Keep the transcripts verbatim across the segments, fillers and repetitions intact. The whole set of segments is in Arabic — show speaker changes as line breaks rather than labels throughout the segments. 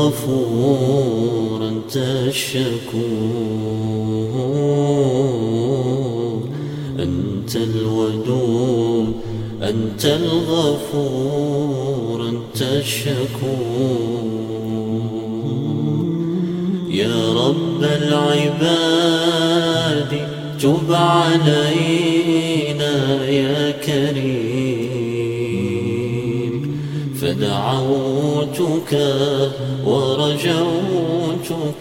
الغفور أنت الشكور أنت الودود أنت الغفور أنت الشكور يا رب العباد تب علينا يا كريم فدعوتك ورجوتك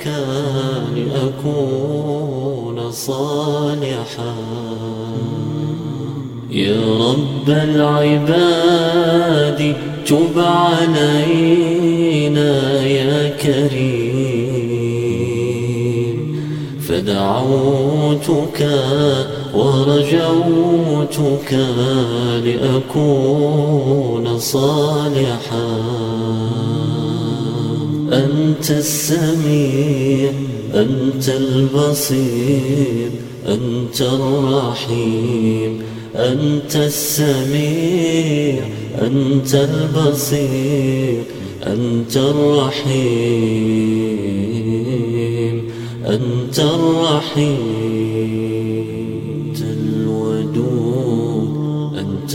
لأكون صالحا يا رب العباد تب علينا يا كريم فدعوتك ورجوتك لأكون صالحا أنت السميع أنت البصير أنت الرحيم أنت السميع أنت البصير أنت الرحيم أنت الرحيم أنت الودود أنت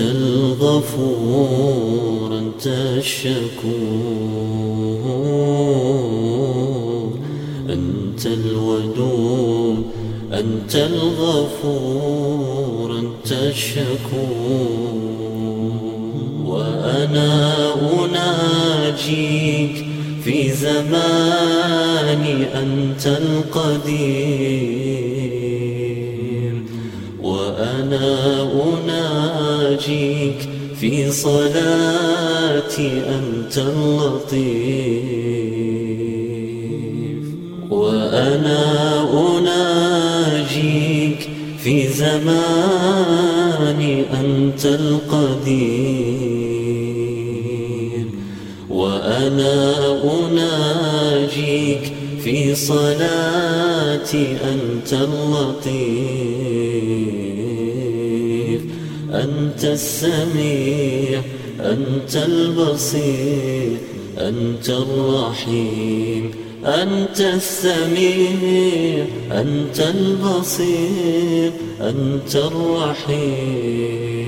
الغفور أنت الشكور أنت الودود أنت الغفور أنت الشكور وأنا أناجيك في زماني أنت القدير وأنا أناجيك في صلاتي أنت اللطيف وأنا أناجيك في زماني أنت القدير وأنا أناجيك في صلاتي أنت اللطيف أنت السميع أنت البصير أنت الرحيم أنت السميع أنت البصير أنت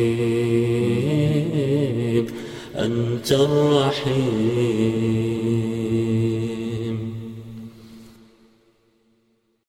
الرحيم أنت الرحيم